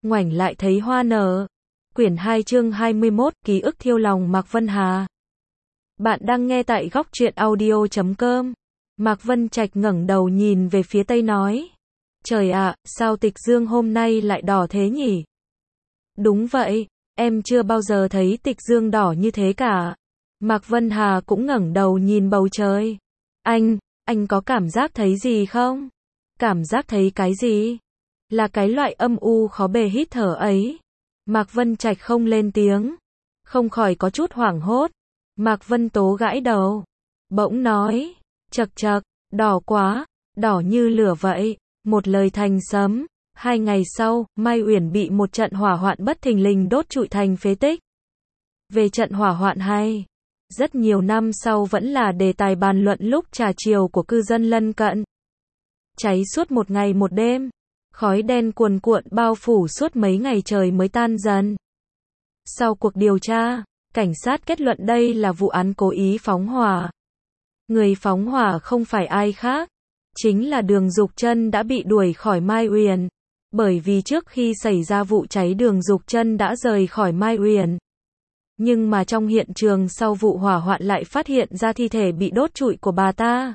ngoảnh lại thấy hoa nở. Quyển 2 chương 21, ký ức thiêu lòng Mạc Vân Hà. Bạn đang nghe tại góc truyện audio.com. Mạc Vân Trạch ngẩng đầu nhìn về phía tây nói. Trời ạ, sao tịch dương hôm nay lại đỏ thế nhỉ? Đúng vậy, em chưa bao giờ thấy tịch dương đỏ như thế cả. Mạc Vân Hà cũng ngẩng đầu nhìn bầu trời. Anh có cảm giác thấy gì không? Cảm giác thấy cái gì? Là cái loại âm u khó bề hít thở ấy. Mạc Vân Trạch không lên tiếng, không khỏi có chút hoảng hốt. Mạc Vân Tố gãi đầu, bỗng nói, chậc chậc, đỏ quá, đỏ như lửa vậy. Một lời thành sấm. 2 ngày sau, Mai Uyển bị một trận hỏa hoạn bất thình lình đốt trụi thành phế tích. Về trận hỏa hoạn hay, rất nhiều năm sau vẫn là đề tài bàn luận lúc trà chiều của cư dân lân cận. Cháy suốt một ngày một đêm, khói đen cuồn cuộn bao phủ suốt mấy ngày trời mới tan dần. Sau cuộc điều tra, cảnh sát kết luận đây là vụ án cố ý phóng hỏa. Người phóng hỏa không phải ai khác, chính là Đường Dục Chân đã bị đuổi khỏi Mai Uyển. Bởi vì trước khi xảy ra vụ cháy Đường Dục Chân đã rời khỏi Mai Uyển. Nhưng mà trong hiện trường sau vụ hỏa hoạn lại phát hiện ra thi thể bị đốt trụi của bà ta.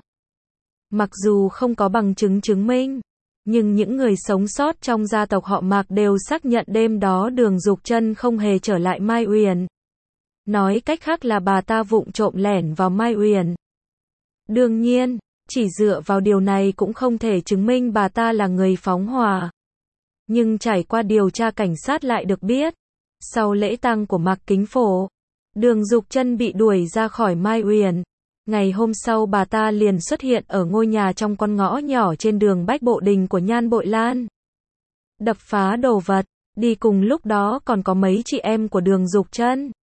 Mặc dù không có bằng chứng chứng minh, nhưng những người sống sót trong gia tộc họ Mạc đều xác nhận đêm đó Đường Dục Chân không hề trở lại Mai Uyển. Nói cách khác là bà ta vụng trộm lẻn vào Mai Uyển. Đương nhiên, chỉ dựa vào điều này cũng không thể chứng minh bà ta là người phóng hỏa. Nhưng trải qua điều tra cảnh sát lại được biết, sau lễ tang của Mạc Kính Phổ, Đường Dục Chân bị đuổi ra khỏi Mai Uyển. Ngày hôm sau bà ta liền xuất hiện ở ngôi nhà trong con ngõ nhỏ trên đường Bách Bộ Đình của Nhan Bội Lan. Đập phá đồ vật, đi cùng lúc đó còn có mấy chị em của Đường Dục Chân.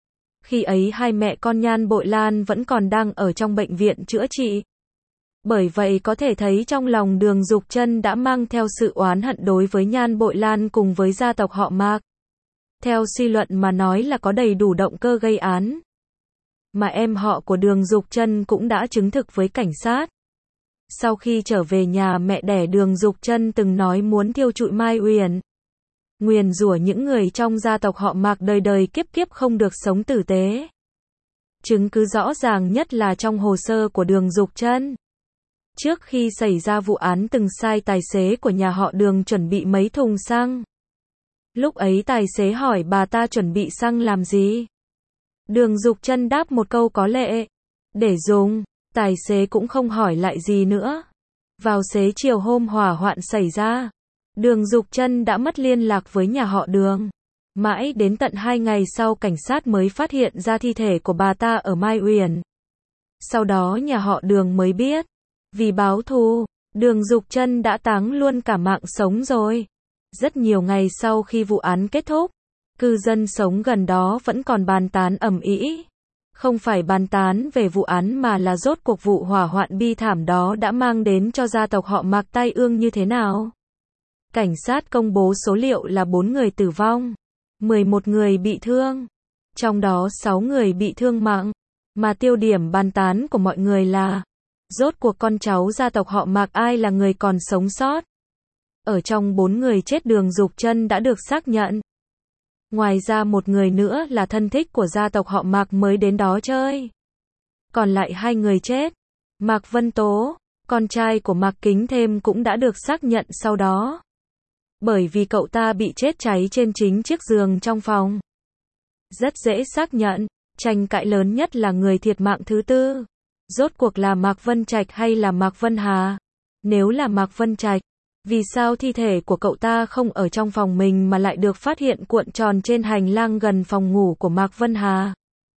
Khi ấy hai mẹ con Nhan Bội Lan vẫn còn đang ở trong bệnh viện chữa trị. Bởi vậy có thể thấy trong lòng Đường Dục Chân đã mang theo sự oán hận đối với Nhan Bội Lan cùng với gia tộc họ Mạc. Theo suy luận mà nói là có đầy đủ động cơ gây án. Mà em họ của Đường Dục Chân cũng đã chứng thực với cảnh sát. Sau khi trở về nhà mẹ đẻ Đường Dục Chân từng nói muốn thiêu trụi Mai Uyển. Nguyền rủa những người trong gia tộc họ Mạc đời đời kiếp kiếp không được sống tử tế. Chứng cứ rõ ràng nhất là trong hồ sơ của Đường Dục Chân. Trước khi xảy ra vụ án từng sai tài xế của nhà họ Đường chuẩn bị mấy thùng xăng. Lúc ấy tài xế hỏi bà ta chuẩn bị xăng làm gì? Đường Dục Chân đáp một câu có lệ. Để dùng. Tài xế cũng không hỏi lại gì nữa. Vào xế chiều hôm hỏa hoạn xảy ra, Đường Dục Chân đã mất liên lạc với nhà họ Đường. Mãi đến tận 2 ngày sau cảnh sát mới phát hiện ra thi thể của bà ta ở Mai Uyển. Sau đó nhà họ Đường mới biết. Vì báo thù, Đường Dục Chân đã táng luôn cả mạng sống rồi. Rất nhiều ngày sau khi vụ án kết thúc, cư dân sống gần đó vẫn còn bàn tán ầm ĩ. Không phải bàn tán về vụ án mà là rốt cuộc vụ hỏa hoạn bi thảm đó đã mang đến cho gia tộc họ Mạc tai ương như thế nào. Cảnh sát công bố số liệu là 4 người tử vong, 11 người bị thương. Trong đó 6 người bị thương nặng. Mà tiêu điểm bàn tán của mọi người là rốt cuộc con cháu gia tộc họ Mạc ai là người còn sống sót. Ở trong 4 người chết Đường Dục Chân đã được xác nhận. Ngoài ra một người nữa là thân thích của gia tộc họ Mạc mới đến đó chơi. Còn lại 2 người chết. Mạc Vân Tố, con trai của Mạc Kính Thêm cũng đã được xác nhận sau đó. Bởi vì cậu ta bị chết cháy trên chính chiếc giường trong phòng. Rất dễ xác nhận, tranh cãi lớn nhất là người thiệt mạng thứ tư. Rốt cuộc là Mạc Vân Trạch hay là Mạc Vân Hà? Nếu là Mạc Vân Trạch, vì sao thi thể của cậu ta không ở trong phòng mình mà lại được phát hiện cuộn tròn trên hành lang gần phòng ngủ của Mạc Vân Hà?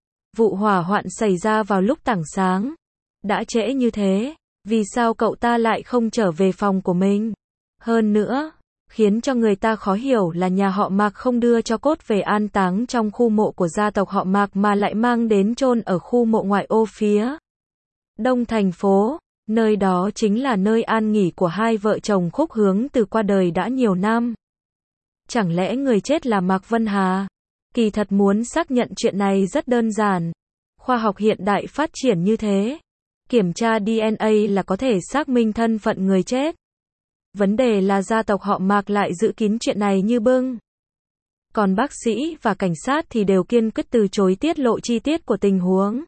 Vụ hỏa hoạn xảy ra vào lúc tảng sáng. Đã trễ như thế, vì sao cậu ta lại không trở về phòng của mình? Hơn nữa, khiến cho người ta khó hiểu là nhà họ Mạc không đưa cho cốt về an táng trong khu mộ của gia tộc họ Mạc mà lại mang đến chôn ở khu mộ ngoại ô phía đông thành phố. Nơi đó chính là nơi an nghỉ của hai vợ chồng Khúc Hướng Từ qua đời đã nhiều năm. Chẳng lẽ người chết là Mạc Vân Hà? Kỳ thật muốn xác nhận chuyện này rất đơn giản. Khoa học hiện đại phát triển như thế. Kiểm tra DNA là có thể xác minh thân phận người chết. Vấn đề là gia tộc họ Mạc lại giữ kín chuyện này như bưng. Còn bác sĩ và cảnh sát thì đều kiên quyết từ chối tiết lộ chi tiết của tình huống.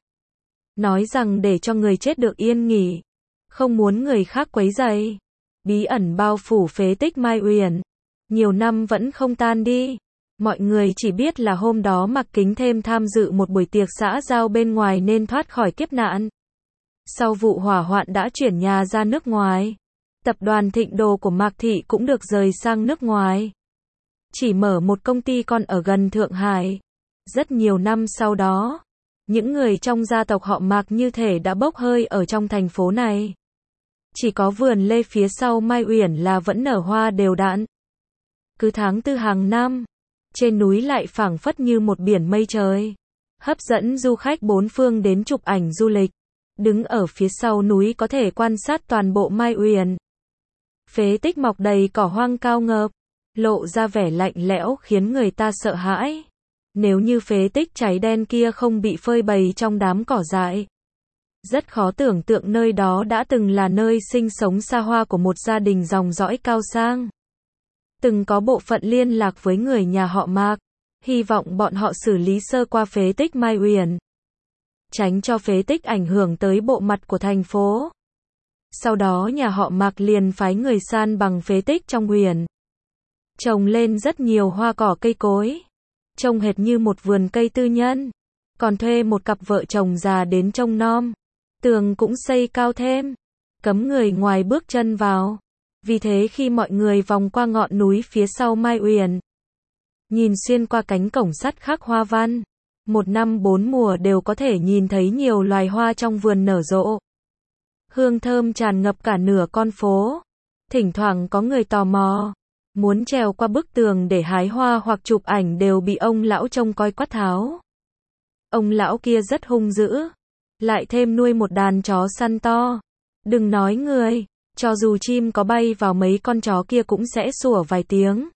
Nói rằng để cho người chết được yên nghỉ. Không muốn người khác quấy rầy. Bí ẩn bao phủ phế tích Mai Uyển. Nhiều năm vẫn không tan đi. Mọi người chỉ biết là hôm đó Mạc Kính Thêm tham dự một buổi tiệc xã giao bên ngoài nên thoát khỏi kiếp nạn. Sau vụ hỏa hoạn đã chuyển nhà ra nước ngoài. Tập đoàn Thịnh Đồ của Mạc Thị cũng được rời sang nước ngoài. Chỉ mở một công ty con ở gần Thượng Hải. Rất nhiều năm sau đó, những người trong gia tộc họ Mạc như thể đã bốc hơi ở trong thành phố này. Chỉ có vườn lê phía sau Mai Uyển là vẫn nở hoa đều đặn. Cứ tháng 4 hàng năm, trên núi lại phảng phất như một biển mây trời, hấp dẫn du khách bốn phương đến chụp ảnh du lịch. Đứng ở phía sau núi có thể quan sát toàn bộ Mai Uyển. Phế tích mọc đầy cỏ hoang cao ngập, lộ ra vẻ lạnh lẽo khiến người ta sợ hãi. Nếu như phế tích cháy đen kia không bị phơi bày trong đám cỏ dại, rất khó tưởng tượng nơi đó đã từng là nơi sinh sống xa hoa của một gia đình dòng dõi cao sang. Từng có bộ phận liên lạc với người nhà họ Mạc, hy vọng bọn họ xử lý sơ qua phế tích Mai Uyển, tránh cho phế tích ảnh hưởng tới bộ mặt của thành phố. Sau đó nhà họ Mạc liền phái người san bằng phế tích trong Uyển, trồng lên rất nhiều hoa cỏ cây cối, trông hệt như một vườn cây tư nhân. Còn thuê một cặp vợ chồng già đến trông nom. Tường cũng xây cao thêm, cấm người ngoài bước chân vào. Vì thế khi mọi người vòng qua ngọn núi phía sau Mai Uyển, nhìn xuyên qua cánh cổng sắt khắc hoa văn, một năm bốn mùa đều có thể nhìn thấy nhiều loài hoa trong vườn nở rộ. Hương thơm tràn ngập cả nửa con phố. Thỉnh thoảng có người tò mò, muốn trèo qua bức tường để hái hoa hoặc chụp ảnh đều bị ông lão trông coi quát tháo. Ông lão kia rất hung dữ, lại thêm nuôi một đàn chó săn to. Đừng nói người, cho dù chim có bay vào mấy con chó kia cũng sẽ sủa vài tiếng.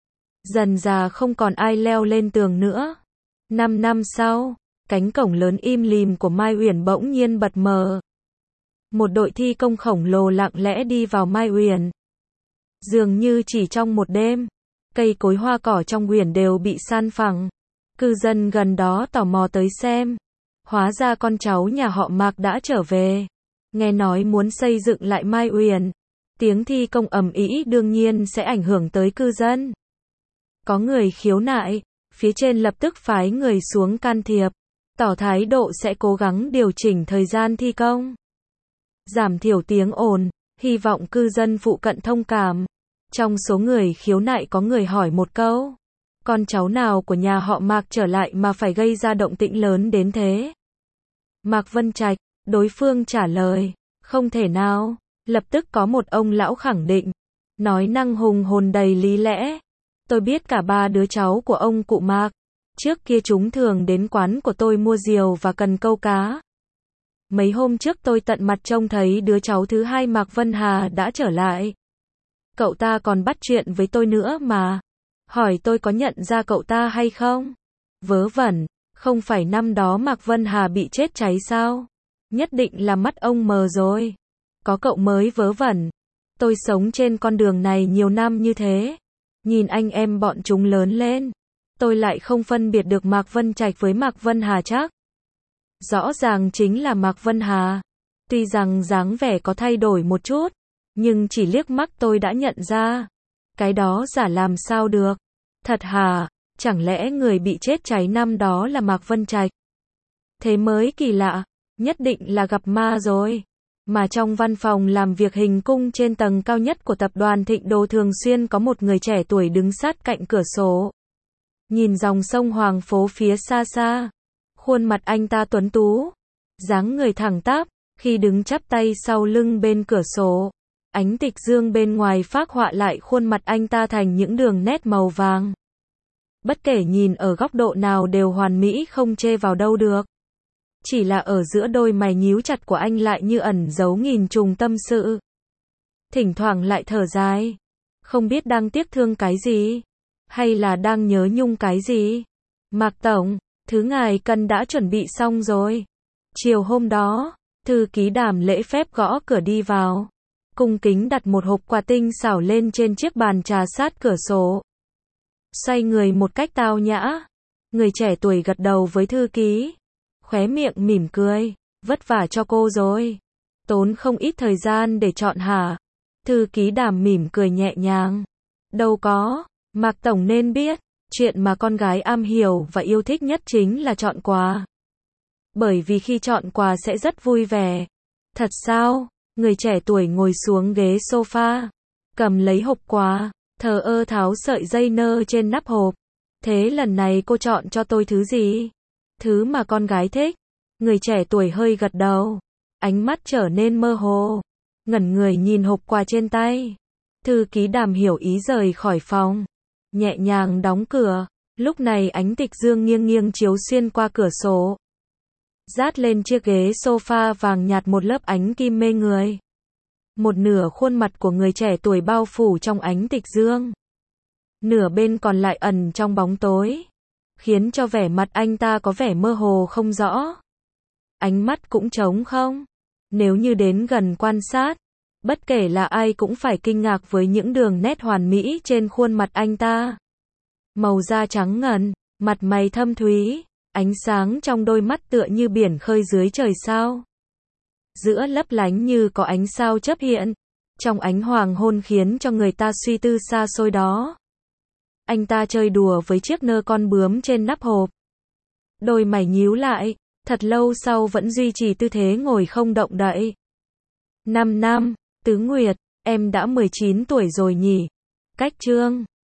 Dần dà không còn ai leo lên tường nữa. 5 năm sau, cánh cổng lớn im lìm của Mai Uyển bỗng nhiên bật mở. Một đội thi công khổng lồ lặng lẽ đi vào Mai Uyển. Dường như chỉ trong một đêm, cây cối hoa cỏ trong Uyển đều bị san phẳng. Cư dân gần đó tò mò tới xem. Hóa ra con cháu nhà họ Mạc đã trở về. Nghe nói muốn xây dựng lại Mai Uyển. Tiếng thi công ầm ĩ đương nhiên sẽ ảnh hưởng tới cư dân. Có người khiếu nại, phía trên lập tức phái người xuống can thiệp, tỏ thái độ sẽ cố gắng điều chỉnh thời gian thi công, giảm thiểu tiếng ồn, hy vọng cư dân phụ cận thông cảm. Trong số người khiếu nại có người hỏi một câu, con cháu nào của nhà họ Mạc trở lại mà phải gây ra động tĩnh lớn đến thế? Mạc Vân Trạch, đối phương trả lời, không thể nào. Lập tức có một ông lão khẳng định, nói năng hùng hồn đầy lý lẽ. Tôi biết cả ba đứa cháu của ông cụ Mạc. Trước kia chúng thường đến quán của tôi mua rượu và cần câu cá. Mấy hôm trước tôi tận mặt trông thấy đứa cháu thứ hai Mạc Vân Hà đã trở lại. Cậu ta còn bắt chuyện với tôi nữa mà. Hỏi tôi có nhận ra cậu ta hay không? Vớ vẩn, không phải năm đó Mạc Vân Hà bị chết cháy sao? Nhất định là mắt ông mờ rồi. Có cậu mới vớ vẩn. Tôi sống trên con đường này nhiều năm như thế. Nhìn anh em bọn chúng lớn lên. Tôi lại không phân biệt được Mạc Vân Trạch với Mạc Vân Hà chắc. Rõ ràng chính là Mạc Vân Hà. Tuy rằng dáng vẻ có thay đổi một chút, nhưng chỉ liếc mắt tôi đã nhận ra. Cái đó giả làm sao được. Thật hả? Chẳng lẽ người bị chết cháy năm đó là Mạc Vân Trạch? Thế mới kỳ lạ. Nhất định là gặp ma rồi. Mà trong văn phòng làm việc hình cung trên tầng cao nhất của tập đoàn Thịnh Đồ thường xuyên có một người trẻ tuổi đứng sát cạnh cửa sổ. Nhìn dòng sông Hoàng Phố phía xa xa. Khuôn mặt anh ta tuấn tú. Dáng người thẳng tắp, khi đứng chắp tay sau lưng bên cửa sổ. Ánh tịch dương bên ngoài phác họa lại khuôn mặt anh ta thành những đường nét màu vàng. Bất kể nhìn ở góc độ nào đều hoàn mỹ không chê vào đâu được. Chỉ là ở giữa đôi mày nhíu chặt của anh lại như ẩn giấu nghìn trùng tâm sự. Thỉnh thoảng lại thở dài. Không biết đang tiếc thương cái gì. Hay là đang nhớ nhung cái gì. Mạc Tổng, thứ ngài cần đã chuẩn bị xong rồi. Chiều hôm đó, thư ký Đàm lễ phép gõ cửa đi vào. cung kính đặt một hộp quà tinh xảo lên trên chiếc bàn trà sát cửa sổ. Xoay người một cách tao nhã, người trẻ tuổi gật đầu với thư ký, khóe miệng mỉm cười, vất vả cho cô rồi. Tốn không ít thời gian để chọn hả? Thư ký Đàm mỉm cười nhẹ nhàng. Đâu có, Mạc Tổng nên biết, chuyện mà con gái am hiểu và yêu thích nhất chính là chọn quà. Bởi vì khi chọn quà sẽ rất vui vẻ. Thật sao? Người trẻ tuổi ngồi xuống ghế sofa, cầm lấy hộp quà, thờ ơ tháo sợi dây nơ trên nắp hộp. Thế lần này cô chọn cho tôi thứ gì? Thứ mà con gái thích. Người trẻ tuổi hơi gật đầu, ánh mắt trở nên mơ hồ, ngẩn người nhìn hộp quà trên tay. Thư ký Đàm hiểu ý rời khỏi phòng, nhẹ nhàng đóng cửa. Lúc này ánh tịch dương nghiêng nghiêng chiếu xuyên qua cửa sổ, dát lên chiếc ghế sofa vàng nhạt một lớp ánh kim mê người. Một nửa khuôn mặt của người trẻ tuổi bao phủ trong ánh tịch dương, nửa bên còn lại ẩn trong bóng tối, khiến cho vẻ mặt anh ta có vẻ mơ hồ không rõ. Ánh mắt cũng trống không. Nếu như đến gần quan sát, bất kể là ai cũng phải kinh ngạc với những đường nét hoàn mỹ trên khuôn mặt anh ta. Màu da trắng ngần, mặt mày thâm thúy, ánh sáng trong đôi mắt tựa như biển khơi dưới trời sao. Giữa lấp lánh như có ánh sao chớp hiện, trong ánh hoàng hôn khiến cho người ta suy tư xa xôi đó. Anh ta chơi đùa với chiếc nơ con bướm trên nắp hộp. Đôi mày nhíu lại, thật lâu sau vẫn duy trì tư thế ngồi không động đậy. 5 năm, Tứ Nguyệt, em đã 19 tuổi rồi nhỉ? Cách chương